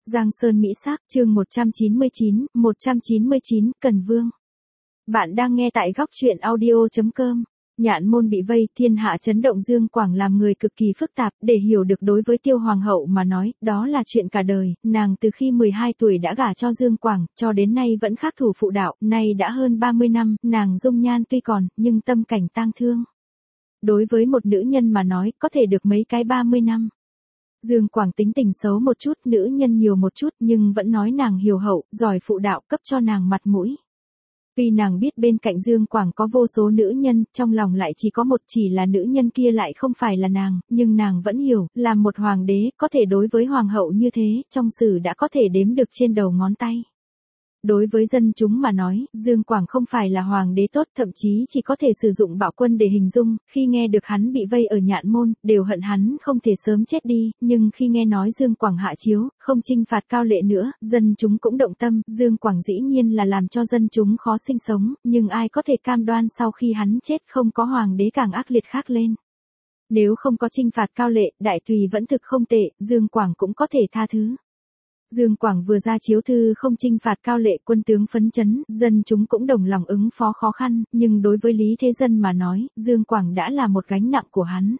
Giang Sơn Mỹ Sắc, chương 199, Cần Vương. Bạn đang nghe tại góc truyện audio.com. Nhạn môn bị vây, thiên hạ chấn động, Dương Quảng làm người cực kỳ phức tạp, để hiểu được đối với Tiêu Hoàng hậu mà nói, đó là chuyện cả đời, nàng từ khi 12 tuổi đã gả cho Dương Quảng, cho đến nay vẫn khắc thủ phụ đạo, nay đã hơn 30 năm, nàng dung nhan tuy còn, nhưng tâm cảnh tang thương. Đối với một nữ nhân mà nói, có thể được mấy cái 30 năm. Dương Quảng tính tình xấu một chút, nữ nhân nhiều một chút, nhưng vẫn nói nàng hiếu hậu, giỏi phụ đạo, cấp cho nàng mặt mũi. Tuy nàng biết bên cạnh Dương Quảng có vô số nữ nhân, trong lòng lại chỉ có một, chỉ là nữ nhân kia lại không phải là nàng, nhưng nàng vẫn hiểu, làm một hoàng đế, có thể đối với hoàng hậu như thế, trong sử đã có thể đếm được trên đầu ngón tay. Đối với dân chúng mà nói, Dương Quảng không phải là hoàng đế tốt, thậm chí chỉ có thể sử dụng bạo quân để hình dung, khi nghe được hắn bị vây ở Nhạn môn, đều hận hắn không thể sớm chết đi, nhưng khi nghe nói Dương Quảng hạ chiếu, không trinh phạt Cao Lệ nữa, dân chúng cũng động tâm, Dương Quảng dĩ nhiên là làm cho dân chúng khó sinh sống, nhưng ai có thể cam đoan sau khi hắn chết không có hoàng đế càng ác liệt khác lên. Nếu không có trinh phạt Cao Lệ, đại tùy vẫn thực không tệ, Dương Quảng cũng có thể tha thứ. Dương Quảng vừa ra chiếu thư không trinh phạt Cao Lệ, quân tướng phấn chấn, dân chúng cũng đồng lòng ứng phó khó khăn, nhưng đối với Lý Thế Dân mà nói, Dương Quảng đã là một gánh nặng của hắn.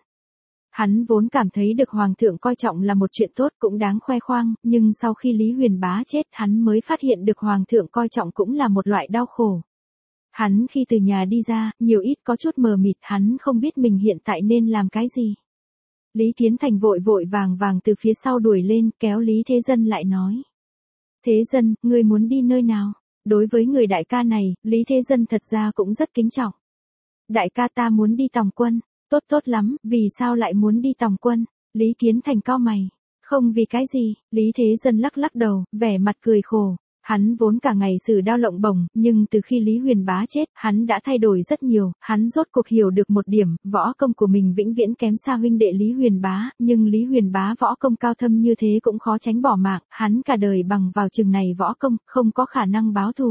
Hắn vốn cảm thấy được hoàng thượng coi trọng là một chuyện tốt, cũng đáng khoe khoang, nhưng sau khi Lý Huyền Bá chết, hắn mới phát hiện được hoàng thượng coi trọng cũng là một loại đau khổ. Hắn khi từ nhà đi ra, nhiều ít có chút mờ mịt, hắn không biết mình hiện tại nên làm cái gì. Lý Kiến Thành vội vội vàng từ phía sau đuổi lên, kéo Lý Thế Dân lại nói. Thế Dân, ngươi muốn đi nơi nào? Đối với người đại ca này, Lý Thế Dân thật ra cũng rất kính trọng. Đại ca, ta muốn đi tòng quân. Tốt lắm, vì sao lại muốn đi tòng quân? Lý Kiến Thành cau mày. Không vì cái gì, Lý Thế Dân lắc đầu, vẻ mặt cười khổ. Hắn vốn cả ngày sử đao lộng bổng, nhưng từ khi Lý Huyền Bá chết, hắn đã thay đổi rất nhiều, hắn rốt cuộc hiểu được một điểm, võ công của mình vĩnh viễn kém xa huynh đệ Lý Huyền Bá, nhưng Lý Huyền Bá võ công cao thâm như thế cũng khó tránh bỏ mạng, hắn cả đời bằng vào chừng này võ công, không có khả năng báo thù.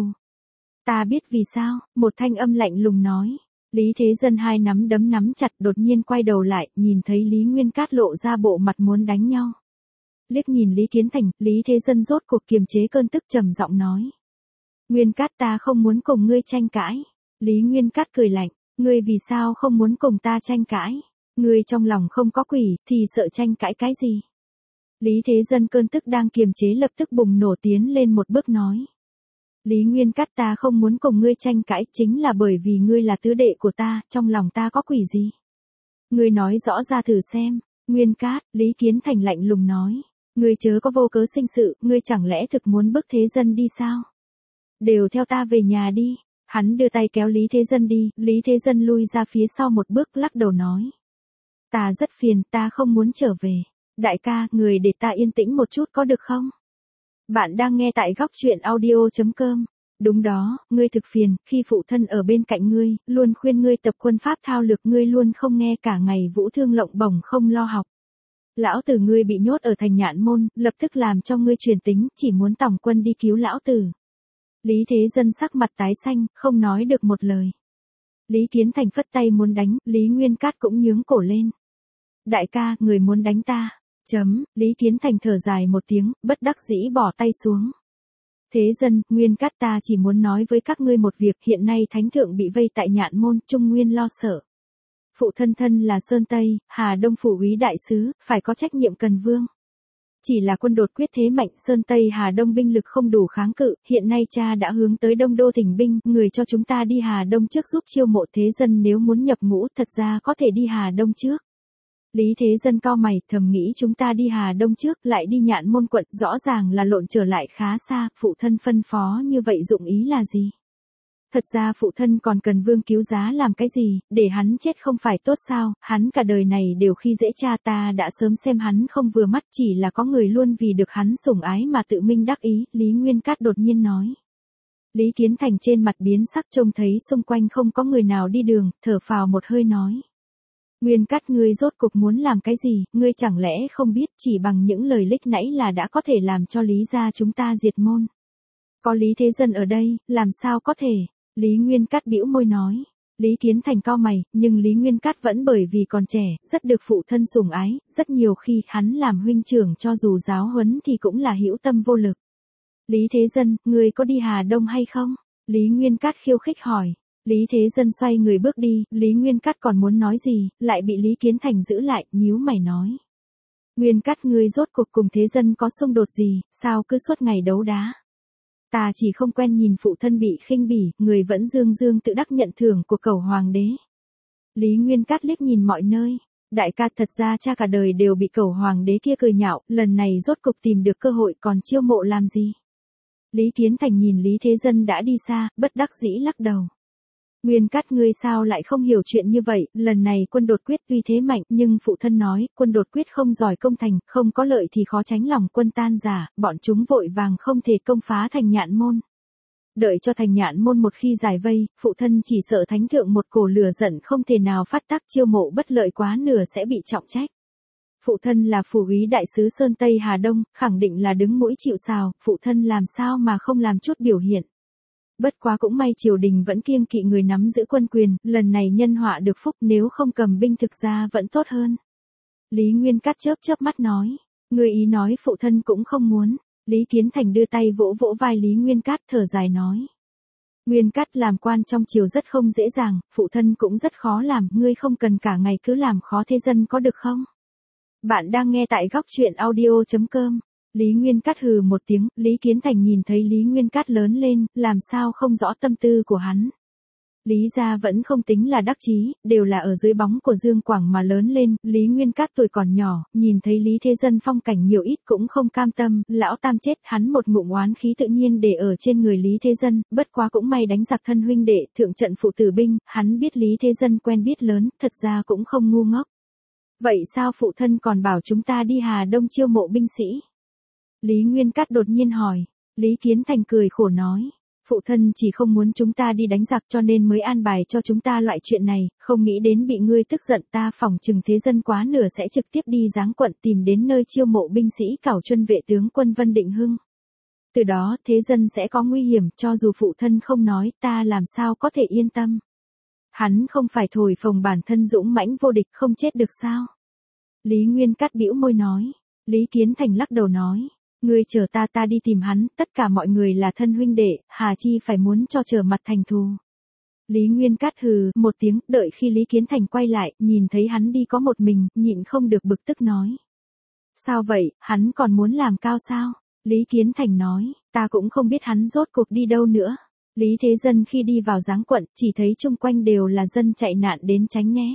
Ta biết vì sao, một thanh âm lạnh lùng nói. Lý Thế Dân hai nắm đấm nắm chặt, đột nhiên quay đầu lại, nhìn thấy Lý Nguyên Cát lộ ra bộ mặt muốn đánh nhau. Liếc nhìn Lý Kiến Thành, Lý Thế Dân rốt cuộc kiềm chế cơn tức, trầm giọng nói. Nguyên Cát, ta không muốn cùng ngươi tranh cãi. Lý Nguyên Cát cười lạnh, ngươi vì sao không muốn cùng ta tranh cãi? Ngươi trong lòng không có quỷ, thì sợ tranh cãi cái gì? Lý Thế Dân cơn tức đang kiềm chế lập tức bùng nổ tiến lên một bước nói. Lý Nguyên Cát, ta không muốn cùng ngươi tranh cãi, chính là bởi vì ngươi là tứ đệ của ta, trong lòng ta có quỷ gì? Ngươi nói rõ ra thử xem. Nguyên Cát, Lý Kiến Thành lạnh lùng nói. Ngươi chớ có vô cớ sinh sự, ngươi chẳng lẽ thực muốn bức Thế Dân đi sao? Đều theo ta về nhà đi. Hắn đưa tay kéo Lý Thế Dân đi, Lý Thế Dân lui ra phía sau một bước, lắc đầu nói. Ta rất phiền, ta không muốn trở về. Đại ca, người để ta yên tĩnh một chút có được không? Bạn đang nghe tại góc truyện audio.com. Đúng đó, ngươi thực phiền, khi phụ thân ở bên cạnh ngươi, luôn khuyên ngươi tập quân pháp thao lược, ngươi luôn không nghe, cả ngày vũ thương lộng bổng không lo học. Lão tử ngươi bị nhốt ở thành Nhạn môn, lập tức làm cho ngươi truyền tính, chỉ muốn tòng quân đi cứu lão tử. Lý Thế Dân sắc mặt tái xanh, không nói được một lời. Lý Kiến Thành phất tay muốn đánh, Lý Nguyên Cát cũng nhướng cổ lên. Đại ca, người muốn đánh ta. Lý Kiến Thành thở dài một tiếng, bất đắc dĩ bỏ tay xuống. Thế Dân, Nguyên Cát, ta chỉ muốn nói với các ngươi một việc, hiện nay thánh thượng bị vây tại Nhạn môn, Trung Nguyên lo sợ. Phụ thân là Sơn Tây, Hà Đông phủ úy đại sứ, phải có trách nhiệm Cần Vương. Chỉ là quân đột quyết thế mạnh, Sơn Tây Hà Đông binh lực không đủ kháng cự, hiện nay cha đã hướng tới Đông Đô thỉnh binh, người cho chúng ta đi Hà Đông trước giúp chiêu mộ. Thế Dân nếu muốn nhập ngũ, thật ra có thể đi Hà Đông trước. Lý Thế Dân cau mày, thầm nghĩ chúng ta đi Hà Đông trước, lại đi Nhạn môn quận, rõ ràng là lộn trở lại khá xa, phụ thân phân phó như vậy dụng ý là gì? Thật ra phụ thân còn cần Vương cứu giá làm cái gì, để hắn chết không phải tốt sao, hắn cả đời này đều khi dễ cha, ta đã sớm xem hắn không vừa mắt, chỉ là có người luôn vì được hắn sủng ái mà tự minh đắc ý, Lý Nguyên Cát đột nhiên nói. Lý Kiến Thành trên mặt biến sắc, trông thấy xung quanh không có người nào đi đường, thở phào một hơi nói. Nguyên Cát, ngươi rốt cuộc muốn làm cái gì, ngươi chẳng lẽ không biết chỉ bằng những lời lích nãy là đã có thể làm cho Lý gia chúng ta diệt môn. Có Lý Thế Dân ở đây, làm sao có thể? Lý Nguyên Cát bĩu môi nói. Lý Kiến Thành cau mày, nhưng Lý Nguyên Cát vẫn bởi vì còn trẻ, rất được phụ thân sủng ái, rất nhiều khi hắn làm huynh trưởng cho dù giáo huấn thì cũng là hữu tâm vô lực. Lý Thế Dân, người có đi Hà Đông hay không? Lý Nguyên Cát khiêu khích hỏi. Lý Thế Dân xoay người bước đi, Lý Nguyên Cát còn muốn nói gì, lại bị Lý Kiến Thành giữ lại, nhíu mày nói. Nguyên Cát, ngươi rốt cuộc cùng Thế Dân có xung đột gì, sao cứ suốt ngày đấu đá? Ta chỉ không quen nhìn phụ thân bị khinh bỉ, người vẫn dương dương tự đắc nhận thưởng của cẩu hoàng đế. Lý Nguyên Cát liếc nhìn mọi nơi. Đại ca, thật ra cha cả đời đều bị cẩu hoàng đế kia cười nhạo, lần này rốt cục tìm được cơ hội còn chiêu mộ làm gì? Lý Kiến Thành nhìn Lý Thế Dân đã đi xa, bất đắc dĩ lắc đầu. Nguyên Cát, ngươi sao lại không hiểu chuyện như vậy, lần này quân đột quyết tuy thế mạnh, nhưng phụ thân nói, quân đột quyết không giỏi công thành, không có lợi thì khó tránh lòng quân tan rã, bọn chúng vội vàng không thể công phá thành Nhạn Môn. Đợi cho thành Nhạn Môn một khi giải vây, phụ thân chỉ sợ thánh thượng một cổ lửa giận không thể nào phát tác, chiêu mộ bất lợi quá nửa sẽ bị trọng trách. Phụ thân là phủ úy đại sứ Sơn Tây Hà Đông, khẳng định là đứng mũi chịu sào, phụ thân làm sao mà không làm chút biểu hiện. Bất quá cũng may triều đình vẫn kiêng kỵ người nắm giữ quân quyền, lần này nhân họa được phúc, nếu không cầm binh thực ra vẫn tốt hơn. Lý Nguyên Cát chớp chớp mắt nói, người ý nói phụ thân cũng không muốn. Lý Kiến Thành đưa tay vỗ vỗ vai Lý Nguyên Cát, thở dài nói. Nguyên Cát, làm quan trong triều rất không dễ dàng, phụ thân cũng rất khó làm, ngươi không cần cả ngày cứ làm khó thế dân có được không? Bạn đang nghe tại góc truyện audio.com. Lý Nguyên Cát hừ một tiếng, Lý Kiến Thành nhìn thấy Lý Nguyên Cát lớn lên, làm sao không rõ tâm tư của hắn. Lý gia vẫn không tính là đắc chí, đều là ở dưới bóng của Dương Quảng mà lớn lên, Lý Nguyên Cát tuổi còn nhỏ, nhìn thấy Lý Thế Dân phong cảnh nhiều ít cũng không cam tâm, lão tam chết, hắn một ngụm oán khí tự nhiên để ở trên người Lý Thế Dân, bất quá cũng may đánh giặc thân huynh đệ, thượng trận phụ tử binh, hắn biết Lý Thế Dân quen biết lớn, thật ra cũng không ngu ngốc. Vậy sao phụ thân còn bảo chúng ta đi Hà Đông chiêu mộ binh sĩ? Lý Nguyên Cát đột nhiên hỏi. Lý Kiến Thành cười khổ nói. Phụ thân chỉ không muốn chúng ta đi đánh giặc cho nên mới an bài cho chúng ta loại chuyện này, không nghĩ đến bị ngươi tức giận, ta phỏng chừng Thế Dân quá nửa sẽ trực tiếp đi giáng quận tìm đến nơi chiêu mộ binh sĩ cảo chuân vệ tướng quân Vân Định Hưng. Từ đó Thế Dân sẽ có nguy hiểm, cho dù phụ thân không nói, ta làm sao có thể yên tâm. Hắn không phải thổi phồng bản thân dũng mãnh vô địch không chết được sao? Lý Nguyên Cát bĩu môi nói. Lý Kiến Thành lắc đầu nói. Ngươi chờ ta đi tìm hắn, tất cả mọi người là thân huynh đệ, hà chi phải muốn cho trở mặt thành thù. Lý Nguyên Cát hừ một tiếng, đợi khi Lý Kiến Thành quay lại, nhìn thấy hắn đi có một mình, nhịn không được bực tức nói. Sao vậy, hắn còn muốn làm cao sao? Lý Kiến Thành nói, ta cũng không biết hắn rốt cuộc đi đâu nữa. Lý Thế Dân khi đi vào giáng quận, chỉ thấy chung quanh đều là dân chạy nạn đến tránh né.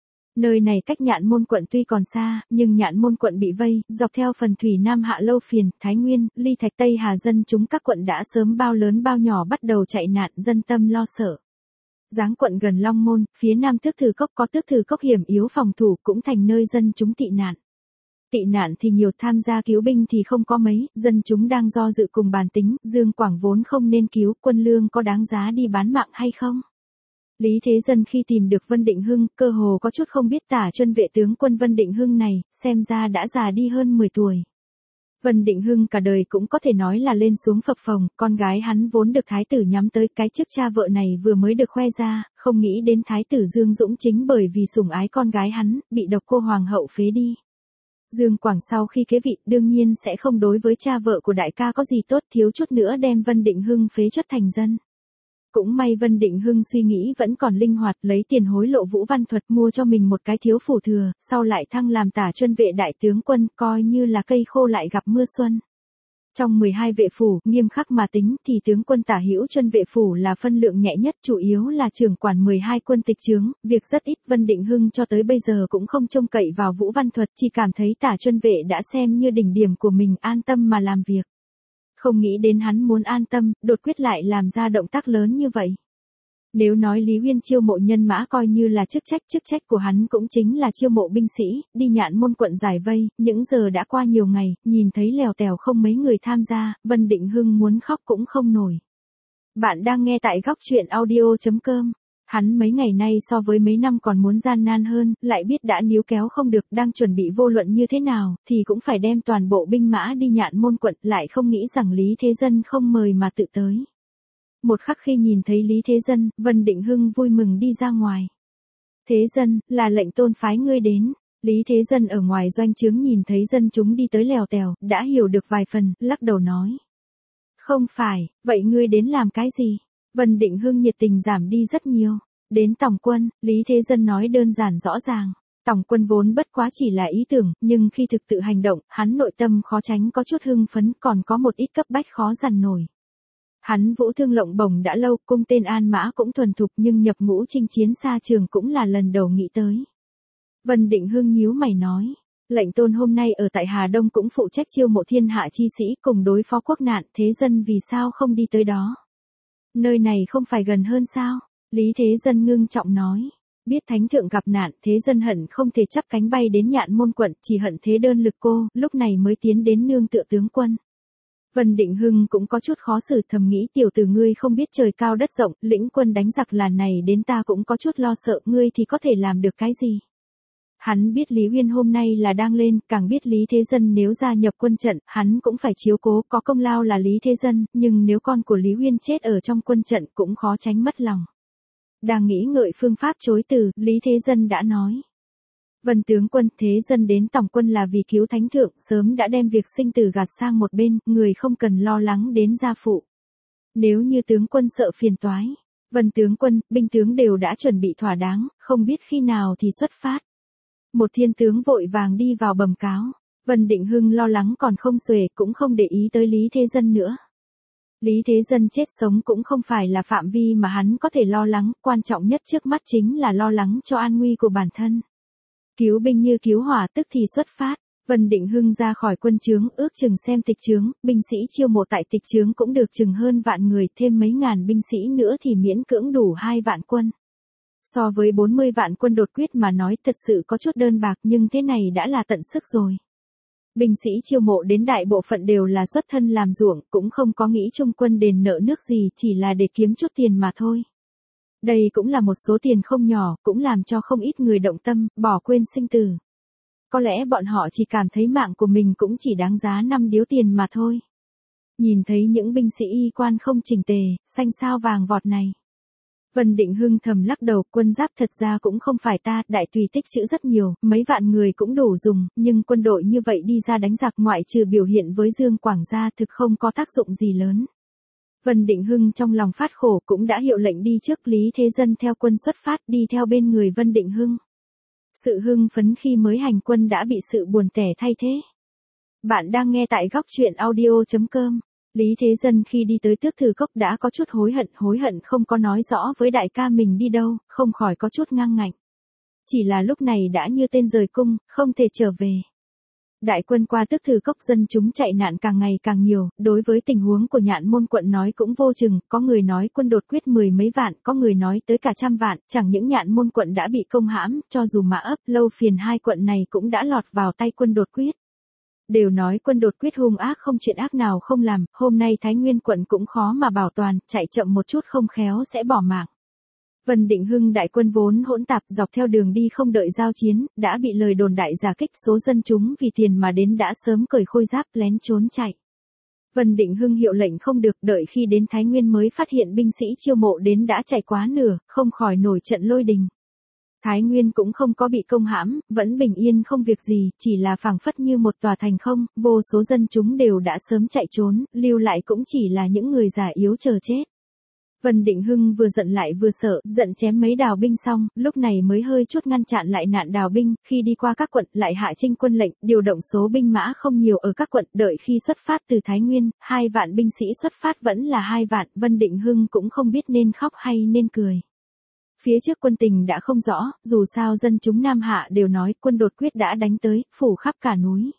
Nơi này cách Nhạn Môn quận tuy còn xa, nhưng Nhạn Môn quận bị vây, dọc theo phần thủy Nam Hạ Lâu Phiền, Thái Nguyên, Ly Thạch Tây Hà dân chúng các quận đã sớm bao lớn bao nhỏ bắt đầu chạy nạn, dân tâm lo sợ. Giáng quận gần Long Môn, phía nam Tước Thử Cốc có Tước Thử Cốc hiểm yếu phòng thủ cũng thành nơi dân chúng tị nạn. Tị nạn thì nhiều, tham gia cứu binh thì không có mấy, dân chúng đang do dự cùng bàn tính, Dương Quảng vốn không nên cứu, quân lương có đáng giá đi bán mạng hay không? Lý Thế Dân khi tìm được Vân Định Hưng, cơ hồ có chút không biết tả chuân vệ tướng quân Vân Định Hưng này, xem ra đã già đi hơn 10 tuổi. Vân Định Hưng cả đời cũng có thể nói là lên xuống phập phồng, con gái hắn vốn được thái tử nhắm tới, cái chức cha vợ này vừa mới được khoe ra, không nghĩ đến thái tử Dương Dũng chính bởi vì sủng ái con gái hắn, bị độc cô hoàng hậu phế đi. Dương Quảng sau khi kế vị đương nhiên sẽ không đối với cha vợ của đại ca có gì tốt, thiếu chút nữa đem Vân Định Hưng phế chất thành dân. Cũng may Vân Định Hưng suy nghĩ vẫn còn linh hoạt, lấy tiền hối lộ Vũ Văn Thuật mua cho mình một cái thiếu phủ thừa, sau lại thăng làm tả chuân vệ đại tướng quân, coi như là cây khô lại gặp mưa xuân. Trong 12 vệ phủ, nghiêm khắc mà tính thì tướng quân tả hữu chuân vệ phủ là phân lượng nhẹ nhất, chủ yếu là trưởng quản 12 quân tịch chướng, việc rất ít. Vân Định Hưng cho tới bây giờ cũng không trông cậy vào Vũ Văn Thuật, chỉ cảm thấy tả chuân vệ đã xem như đỉnh điểm của mình, an tâm mà làm việc. Không nghĩ đến hắn muốn an tâm, đột quyết lại làm ra động tác lớn như vậy. Nếu nói Lý Uyên chiêu mộ nhân mã coi như là chức trách của hắn cũng chính là chiêu mộ binh sĩ, đi Nhạn Môn quận giải vây, những giờ đã qua nhiều ngày, nhìn thấy lèo tèo không mấy người tham gia, Vân Định Hưng muốn khóc cũng không nổi. Bạn đang nghe tại góc truyện audio.com. Hắn mấy ngày nay so với mấy năm còn muốn gian nan hơn, lại biết đã níu kéo không được, đang chuẩn bị vô luận như thế nào, thì cũng phải đem toàn bộ binh mã đi Nhạn Môn quận, lại không nghĩ rằng Lý Thế Dân không mời mà tự tới. Một khắc khi nhìn thấy Lý Thế Dân, Vân Định Hưng vui mừng đi ra ngoài. Thế Dân, là lệnh tôn phái ngươi đến. Lý Thế Dân ở ngoài doanh trướng nhìn thấy dân chúng đi tới lèo tèo, đã hiểu được vài phần, lắc đầu nói. Không phải, vậy ngươi đến làm cái gì? Vân Định Hưng nhiệt tình giảm đi rất nhiều. Đến tổng quân, Lý Thế Dân nói đơn giản rõ ràng. Tổng quân vốn bất quá chỉ là ý tưởng, nhưng khi thực tự hành động, hắn nội tâm khó tránh có chút hưng phấn, còn có một ít cấp bách khó dằn nổi. Hắn vũ thương lộng bổng đã lâu, cung tên An Mã cũng thuần thục, nhưng nhập ngũ chinh chiến xa trường cũng là lần đầu nghĩ tới. Vân Định Hưng nhíu mày nói, lệnh tôn hôm nay ở tại Hà Đông cũng phụ trách chiêu mộ thiên hạ chi sĩ cùng đối phó quốc nạn, Thế Dân vì sao không đi tới đó? Nơi này không phải gần hơn sao? Lý Thế Dân ngưng trọng nói, biết thánh thượng gặp nạn, Thế Dân hận không thể chắp cánh bay đến Nhạn Môn quận, chỉ hận thế đơn lực cô, lúc này mới tiến đến nương tựa tướng quân. Vân Định Hưng cũng có chút khó xử, thầm nghĩ tiểu tử ngươi không biết trời cao đất rộng, lĩnh quân đánh giặc là này đến ta cũng có chút lo sợ, ngươi thì có thể làm được cái gì? Hắn biết Lý Uyên hôm nay là đang lên, càng biết Lý Thế Dân nếu gia nhập quân trận, hắn cũng phải chiếu cố, có công lao là Lý Thế Dân, nhưng nếu con của Lý Uyên chết ở trong quân trận cũng khó tránh mất lòng. Đang nghĩ ngợi phương pháp chối từ, Lý Thế Dân đã nói. Vân tướng quân, Thế Dân đến tổng quân là vì cứu thánh thượng, sớm đã đem việc sinh tử gạt sang một bên, người không cần lo lắng đến gia phụ. Nếu như tướng quân sợ phiền toái, Vân tướng quân, binh tướng đều đã chuẩn bị thỏa đáng, không biết khi nào thì xuất phát. Một thiên tướng vội vàng đi vào bẩm cáo, Vân Định Hưng lo lắng còn không xuể, cũng không để ý tới Lý Thế Dân nữa. Lý Thế Dân chết sống cũng không phải là phạm vi mà hắn có thể lo lắng, quan trọng nhất trước mắt chính là lo lắng cho an nguy của bản thân. Cứu binh như cứu hỏa tức thì xuất phát, Vân Định Hưng ra khỏi quân trướng, ước chừng xem tịch trướng, binh sĩ chiêu mộ tại tịch trướng cũng được chừng hơn vạn người, thêm mấy ngàn binh sĩ nữa thì miễn cưỡng đủ 2 vạn quân. So với 40 vạn quân đột quyết mà nói thật sự có chút đơn bạc, nhưng thế này đã là tận sức rồi. Binh sĩ chiêu mộ đến đại bộ phận đều là xuất thân làm ruộng, cũng không có nghĩ chung quân đền nợ nước gì, chỉ là để kiếm chút tiền mà thôi. Đây cũng là một số tiền không nhỏ, cũng làm cho không ít người động tâm, bỏ quên sinh tử. Có lẽ bọn họ chỉ cảm thấy mạng của mình cũng chỉ đáng giá 5 điếu tiền mà thôi. Nhìn thấy những binh sĩ y quan không chỉnh tề, xanh sao vàng vọt này. Vân Định Hưng thầm lắc đầu, quân giáp thật ra cũng không phải ta, đại tùy tích trữ rất nhiều, mấy vạn người cũng đủ dùng, nhưng quân đội như vậy đi ra đánh giặc ngoại trừ biểu hiện với Dương Quảng gia thực không có tác dụng gì lớn. Vân Định Hưng trong lòng phát khổ cũng đã hiệu lệnh đi trước Lý Thế Dân theo quân xuất phát đi theo bên người Vân Định Hưng. Sự hưng phấn khi mới hành quân đã bị sự buồn tẻ thay thế. Bạn đang nghe tại góc truyện audio.com. Lý Thế Dân khi đi tới Tước Thử Cốc đã có chút hối hận không có nói rõ với đại ca mình đi đâu, không khỏi có chút ngang ngạnh. Chỉ là lúc này đã như tên rời cung, không thể trở về. Đại quân qua Tước Thử Cốc, dân chúng chạy nạn càng ngày càng nhiều, đối với tình huống của Nhạn Môn quận nói cũng vô chừng, có người nói quân đột quyết 10 mấy vạn, có người nói tới cả 100 vạn, chẳng những Nhạn Môn quận đã bị công hãm, cho dù Mã Ấp, Lâu Phiền hai quận này cũng đã lọt vào tay quân đột quyết. Đều nói quân đột quyết hung ác không chuyện ác nào không làm, hôm nay Thái Nguyên quận cũng khó mà bảo toàn, chạy chậm một chút không khéo sẽ bỏ mạng. Vân Định Hưng đại quân vốn hỗn tạp dọc theo đường đi không đợi giao chiến, đã bị lời đồn đại giả kích, số dân chúng vì tiền mà đến đã sớm cởi khôi giáp lén trốn chạy. Vân Định Hưng hiệu lệnh không được, đợi khi đến Thái Nguyên mới phát hiện binh sĩ chiêu mộ đến đã chạy quá nửa, không khỏi nổi trận lôi đình. Thái Nguyên cũng không có bị công hãm, vẫn bình yên không việc gì, chỉ là phảng phất như một tòa thành không, vô số dân chúng đều đã sớm chạy trốn, lưu lại cũng chỉ là những người già yếu chờ chết. Vân Định Hưng vừa giận lại vừa sợ, giận chém mấy đào binh xong, lúc này mới hơi chút ngăn chặn lại nạn đào binh, khi đi qua các quận, lại hạ trinh quân lệnh, điều động số binh mã không nhiều ở các quận, đợi khi xuất phát từ Thái Nguyên, 2 vạn binh sĩ xuất phát vẫn là 2 vạn, Vân Định Hưng cũng không biết nên khóc hay nên cười. Phía trước quân tình đã không rõ, dù sao dân chúng Nam Hạ đều nói quân đột quyết đã đánh tới, phủ khắp cả núi.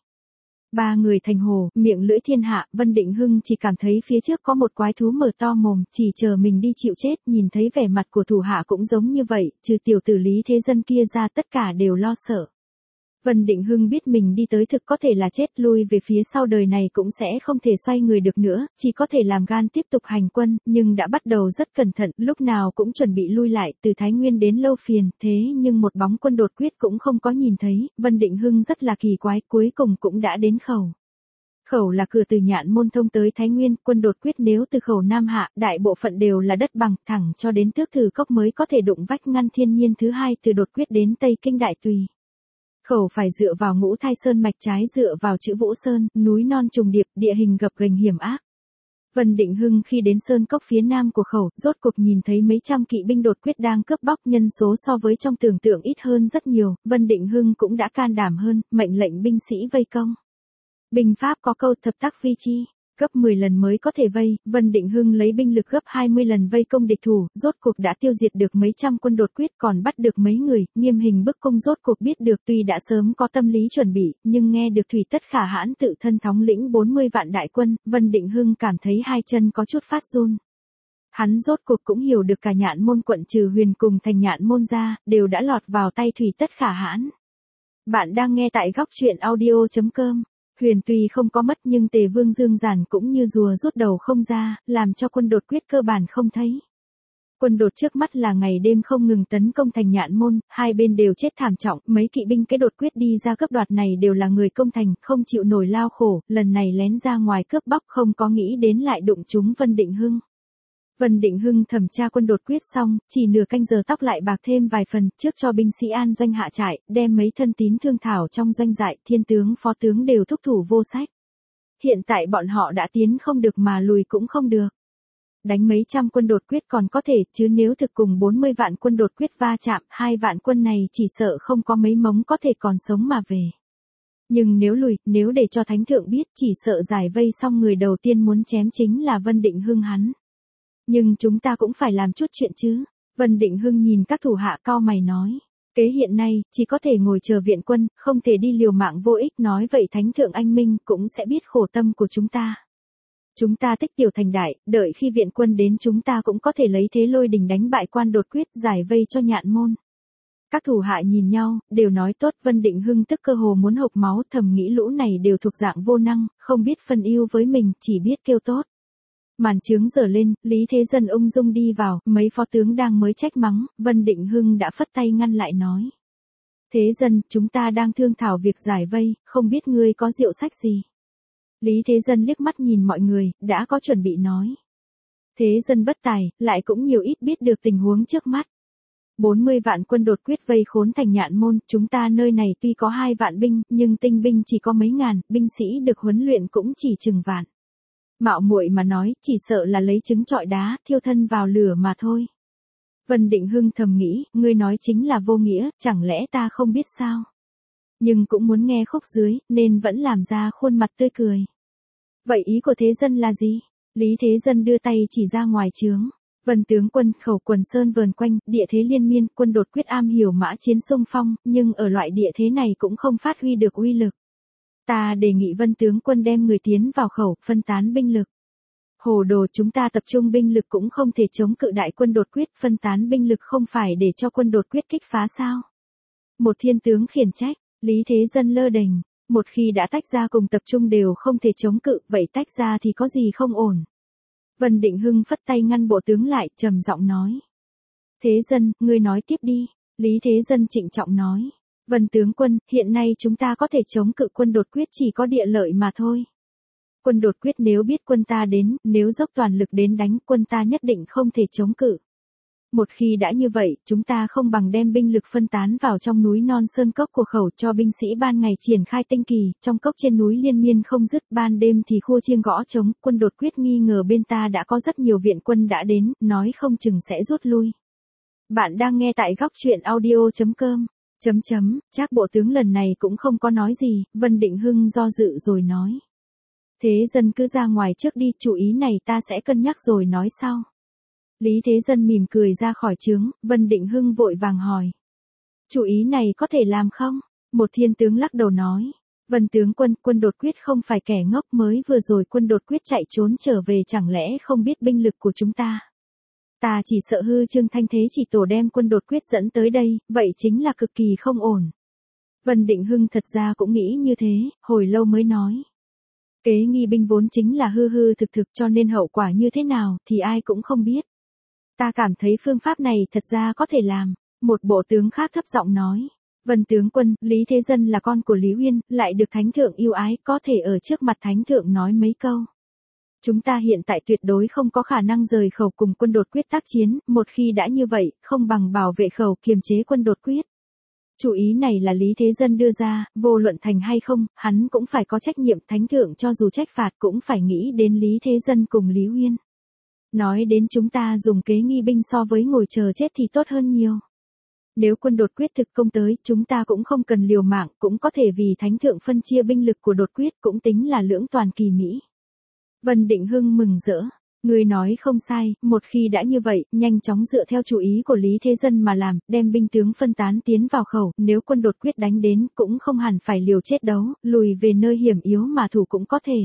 3 người thành hồ, miệng lưỡi thiên hạ, Vân Định Hưng chỉ cảm thấy phía trước có một quái thú mở to mồm, chỉ chờ mình đi chịu chết, nhìn thấy vẻ mặt của thủ hạ cũng giống như vậy, trừ tiểu tử Lý Thế Dân kia ra tất cả đều lo sợ. Vân Định Hưng biết mình đi tới thực có thể là chết, lui về phía sau đời này cũng sẽ không thể xoay người được nữa, chỉ có thể làm gan tiếp tục hành quân, nhưng đã bắt đầu rất cẩn thận, lúc nào cũng chuẩn bị lui lại, từ Thái Nguyên đến Lâu Phiền, thế nhưng một bóng quân đột quyết cũng không có nhìn thấy, Vân Định Hưng rất là kỳ quái, cuối cùng cũng đã đến khẩu. Khẩu là cửa từ Nhạn Môn thông tới Thái Nguyên, quân đột quyết nếu từ khẩu Nam hạ, đại bộ phận đều là đất bằng, thẳng cho đến Tước Thử Cốc mới có thể đụng vách ngăn thiên nhiên thứ hai từ đột quyết đến Tây Kinh Đại Tùy. Khẩu phải dựa vào Ngũ Thai Sơn mạch, trái dựa vào Chữ Vũ Sơn, núi non trùng điệp, địa hình gập ghềnh hiểm ác. Vân Định Hưng khi đến sơn cốc phía nam của khẩu, rốt cuộc nhìn thấy mấy trăm kỵ binh đột quyết đang cướp bóc, nhân số so với trong tưởng tượng ít hơn rất nhiều, Vân Định Hưng cũng đã can đảm hơn, mệnh lệnh binh sĩ vây công. Binh pháp có câu thập tác vi chi, gấp 10 lần mới có thể vây, Vân Định Hưng lấy binh lực gấp 20 lần vây công địch thủ, rốt cuộc đã tiêu diệt được mấy trăm quân đột quyết, còn bắt được mấy người, nghiêm hình bức cung rốt cuộc biết được, tuy đã sớm có tâm lý chuẩn bị, nhưng nghe được Thủy Tất Khả Hãn tự thân thống lĩnh 40 vạn đại quân, Vân Định Hưng cảm thấy hai chân có chút phát run. Hắn rốt cuộc cũng hiểu được cả Nhạn Môn quận trừ Huyền cùng thành Nhạn Môn ra, đều đã lọt vào tay Thủy Tất Khả Hãn. Bạn đang nghe tại góc truyện audio.com. Huyền tuy không có mất nhưng Tề Vương Dương Giản cũng như rùa rút đầu không ra, làm cho quân đột quyết cơ bản không thấy. Quân đột trước mắt là ngày đêm không ngừng tấn công thành Nhạn Môn, hai bên đều chết thảm trọng, mấy kỵ binh cái đột quyết đi ra cướp đoạt này đều là người công thành, không chịu nổi lao khổ, lần này lén ra ngoài cướp bóc không có nghĩ đến lại đụng trúng Vân Định Hưng. Vân Định Hưng thẩm tra quân đột quyết xong, chỉ nửa canh giờ tóc lại bạc thêm vài phần, trước cho binh sĩ an doanh hạ trại, đem mấy thân tín thương thảo trong doanh trại, thiên tướng phó tướng đều thúc thủ vô sách. Hiện tại bọn họ đã tiến không được mà lùi cũng không được. Đánh mấy trăm quân đột quyết còn có thể, chứ nếu thực cùng 40 vạn quân đột quyết va chạm, 2 vạn quân này chỉ sợ không có mấy mống có thể còn sống mà về. Nhưng nếu lùi, nếu để cho thánh thượng biết, chỉ sợ giải vây xong người đầu tiên muốn chém chính là Vân Định Hưng hắn. Nhưng chúng ta cũng phải làm chút chuyện chứ. Vân Định Hưng nhìn các thủ hạ cau mày nói. Kế hiện nay, chỉ có thể ngồi chờ viện quân, không thể đi liều mạng vô ích, nói vậy thánh thượng anh minh cũng sẽ biết khổ tâm của chúng ta. Chúng ta tích tiểu thành đại, đợi khi viện quân đến chúng ta cũng có thể lấy thế lôi đình đánh bại quan đột quyết, giải vây cho Nhạn Môn. Các thủ hạ nhìn nhau, đều nói tốt. Vân Định Hưng tức cơ hồ muốn hộc máu, thầm nghĩ lũ này đều thuộc dạng vô năng, không biết phân ưu với mình, chỉ biết kêu tốt. Màn trướng dở lên, Lý Thế Dân ung dung đi vào, mấy phó tướng đang mới trách mắng, Vân Định Hưng đã phất tay ngăn lại nói. Thế Dân, chúng ta đang thương thảo việc giải vây, không biết ngươi có diệu sách gì. Lý Thế Dân liếc mắt nhìn mọi người, đã có chuẩn bị nói. Thế Dân bất tài, lại cũng nhiều ít biết được tình huống trước mắt. 40 vạn quân đột quyết vây khốn thành Nhạn Môn, chúng ta nơi này tuy có 2 vạn binh, nhưng tinh binh chỉ có mấy ngàn, binh sĩ được huấn luyện cũng chỉ chừng vạn. Mạo muội mà nói, chỉ sợ là lấy trứng trọi đá, thiêu thân vào lửa mà thôi. Vân Định Hưng thầm nghĩ, ngươi nói chính là vô nghĩa, chẳng lẽ ta không biết sao? Nhưng cũng muốn nghe khúc dưới, nên vẫn làm ra khuôn mặt tươi cười. Vậy ý của Thế Dân là gì? Lý Thế Dân đưa tay chỉ ra ngoài trướng. Vân tướng quân, khẩu quần sơn vờn quanh, địa thế liên miên, quân đột quyết am hiểu mã chiến xung phong, nhưng ở loại địa thế này cũng không phát huy được uy lực. Ta đề nghị Vân tướng quân đem người tiến vào khẩu, phân tán binh lực. Hồ đồ, chúng ta tập trung binh lực cũng không thể chống cự đại quân đột quyết, phân tán binh lực không phải để cho quân đột quyết kích phá sao? Một thiên tướng khiển trách, Lý Thế Dân lơ đễnh, một khi đã tách ra cùng tập trung đều không thể chống cự, vậy tách ra thì có gì không ổn? Vân Định Hưng phất tay ngăn bộ tướng lại, trầm giọng nói. Thế Dân, ngươi nói tiếp đi. Lý Thế Dân trịnh trọng nói. Vân tướng quân, hiện nay chúng ta có thể chống cự quân đột quyết chỉ có địa lợi mà thôi. Quân đột quyết nếu biết quân ta đến, nếu dốc toàn lực đến đánh, quân ta nhất định không thể chống cự. Một khi đã như vậy, chúng ta không bằng đem binh lực phân tán vào trong núi non sơn cốc của khẩu, cho binh sĩ ban ngày triển khai tinh kỳ, trong cốc trên núi liên miên không dứt, ban đêm thì khua chiêng gõ trống, quân đột quyết nghi ngờ bên ta đã có rất nhiều viện quân đã đến, nói không chừng sẽ rút lui. Bạn đang nghe tại góc truyện audio.com. Chắc bộ tướng lần này cũng không có nói gì, Vân Định Hưng do dự rồi nói. Thế Dân cứ ra ngoài trước đi, chủ ý này ta sẽ cân nhắc rồi nói sau. Lý Thế Dân mỉm cười ra khỏi trướng, Vân Định Hưng vội vàng hỏi. Chủ ý này có thể làm không? Một thiên tướng lắc đầu nói. Vân tướng quân, quân đột quyết không phải kẻ ngốc, mới vừa rồi quân đột quyết chạy trốn trở về, chẳng lẽ không biết binh lực của chúng ta? Ta chỉ sợ hư Trương Thanh Thế chỉ tổ đem quân đột quyết dẫn tới đây, vậy chính là cực kỳ không ổn. Vân Định Hưng thật ra cũng nghĩ như thế, hồi lâu mới nói. Kế nghi binh vốn chính là hư hư thực thực, cho nên hậu quả như thế nào thì ai cũng không biết. Ta cảm thấy phương pháp này thật ra có thể làm. Một bộ tướng khác thấp giọng nói. Vân tướng quân, Lý Thế Dân là con của Lý Uyên, lại được thánh thượng yêu ái, có thể ở trước mặt thánh thượng nói mấy câu. Chúng ta hiện tại tuyệt đối không có khả năng rời khẩu cùng quân đột quyết tác chiến, một khi đã như vậy, không bằng bảo vệ khẩu kiềm chế quân đột quyết. Chủ ý này là Lý Thế Dân đưa ra, vô luận thành hay không, hắn cũng phải có trách nhiệm, thánh thượng cho dù trách phạt cũng phải nghĩ đến Lý Thế Dân cùng Lý Uyên. Nói đến chúng ta dùng kế nghi binh so với ngồi chờ chết thì tốt hơn nhiều. Nếu quân đột quyết thực công tới, chúng ta cũng không cần liều mạng, cũng có thể vì thánh thượng phân chia binh lực của đột quyết, cũng tính là lưỡng toàn kỳ mỹ. Vân Định Hưng mừng rỡ. Người nói không sai, một khi đã như vậy, nhanh chóng dựa theo chủ ý của Lý Thế Dân mà làm, đem binh tướng phân tán tiến vào khẩu, nếu quân đột quyết đánh đến, cũng không hẳn phải liều chết đấu, lùi về nơi hiểm yếu mà thủ cũng có thể.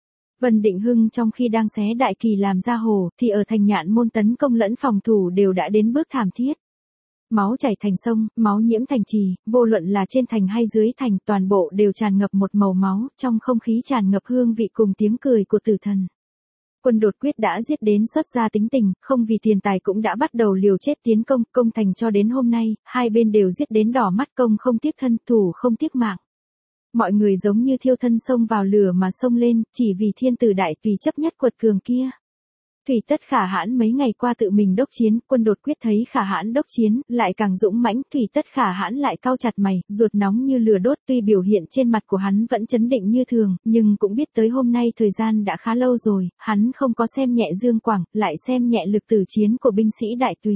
Vân Định Hưng trong khi đang xé đại kỳ làm ra hồ, thì ở thành Nhạn Môn tấn công lẫn phòng thủ đều đã đến bước thảm thiết. Máu chảy thành sông, máu nhiễm thành trì, vô luận là trên thành hay dưới thành, toàn bộ đều tràn ngập một màu máu, trong không khí tràn ngập hương vị cùng tiếng cười của tử thần. Quân đột quyết đã giết đến xuất ra tính tình, không vì tiền tài cũng đã bắt đầu liều chết tiến công, công thành cho đến hôm nay, hai bên đều giết đến đỏ mắt, công không tiếc thân, thủ không tiếc mạng. Mọi người giống như thiêu thân xông vào lửa mà xông lên, chỉ vì thiên tử đại tùy chấp nhất quật cường kia. Thủy Tất Khả Hãn mấy ngày qua tự mình đốc chiến, quân đột quyết thấy Khả Hãn đốc chiến, lại càng dũng mãnh, Thủy Tất Khả Hãn lại cau chặt mày, ruột nóng như lửa đốt, tuy biểu hiện trên mặt của hắn vẫn trấn định như thường, nhưng cũng biết tới hôm nay thời gian đã khá lâu rồi, hắn không có xem nhẹ Dương Quảng, lại xem nhẹ lực tử chiến của binh sĩ đại tùy.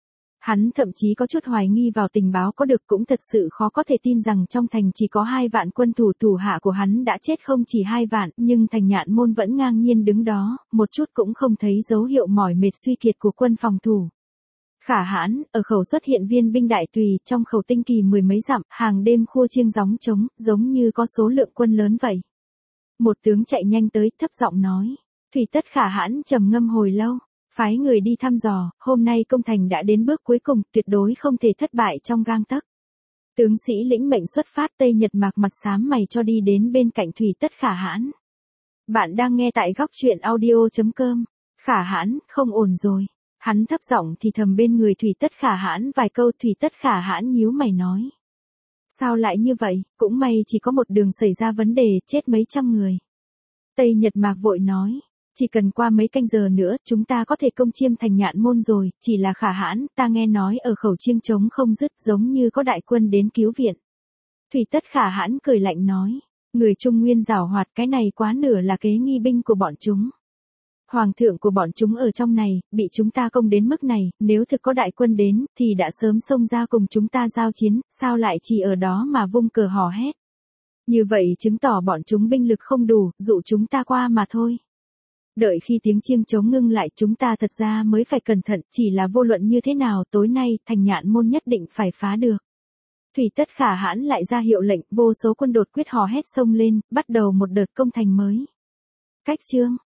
Hắn thậm chí có chút hoài nghi vào tình báo có được, cũng thật sự khó có thể tin rằng trong thành chỉ có 2 vạn quân thủ hạ của hắn đã chết không chỉ 2 vạn, nhưng thành Nhạn Môn vẫn ngang nhiên đứng đó, một chút cũng không thấy dấu hiệu mỏi mệt suy kiệt của quân phòng thủ. Khả Hãn, ở khẩu xuất hiện viên binh đại tùy, trong khẩu tinh kỳ 10 mấy dặm, hàng đêm khua chiêng gióng trống, giống như có số lượng quân lớn vậy. Một tướng chạy nhanh tới, thấp giọng nói. Thủy Tất Khả Hãn trầm ngâm hồi lâu. Phái người đi thăm dò, hôm nay công thành đã đến bước cuối cùng, tuyệt đối không thể thất bại trong gang tấc. Tướng sĩ lĩnh mệnh xuất phát, Tây Nhật Mạc mặt xám mày cho đi đến bên cạnh Thủy Tất Khả Hãn. Bạn đang nghe tại góc truyện audio.com. Khả Hãn, không ổn rồi. Hắn thấp giọng thì thầm bên người Thủy Tất Khả Hãn vài câu. Thủy Tất Khả Hãn nhíu mày nói. Sao lại như vậy, cũng may chỉ có một đường xảy ra vấn đề, chết mấy trăm người. Tây Nhật Mạc vội nói. Chỉ cần qua mấy canh giờ nữa, chúng ta có thể công chiêm thành Nhạn Môn rồi, chỉ là Khả Hãn, ta nghe nói ở khẩu chiêng trống không dứt, giống như có đại quân đến cứu viện. Thủy Tất Khả Hãn cười lạnh nói, người Trung Nguyên giảo hoạt, cái này quá nửa là kế nghi binh của bọn chúng. Hoàng thượng của bọn chúng ở trong này, bị chúng ta công đến mức này, nếu thực có đại quân đến, thì đã sớm xông ra cùng chúng ta giao chiến, sao lại chỉ ở đó mà vung cờ hò hét. Như vậy chứng tỏ bọn chúng binh lực không đủ, dụ chúng ta qua mà thôi. Đợi khi tiếng chiêng trống ngưng lại, chúng ta thật ra mới phải cẩn thận, chỉ là vô luận như thế nào, tối nay, thành Nhạn Môn nhất định phải phá được. Thủy Tất Khả Hãn lại ra hiệu lệnh, vô số quân đột quyết hò hét xông lên, bắt đầu một đợt công thành mới. Cách chương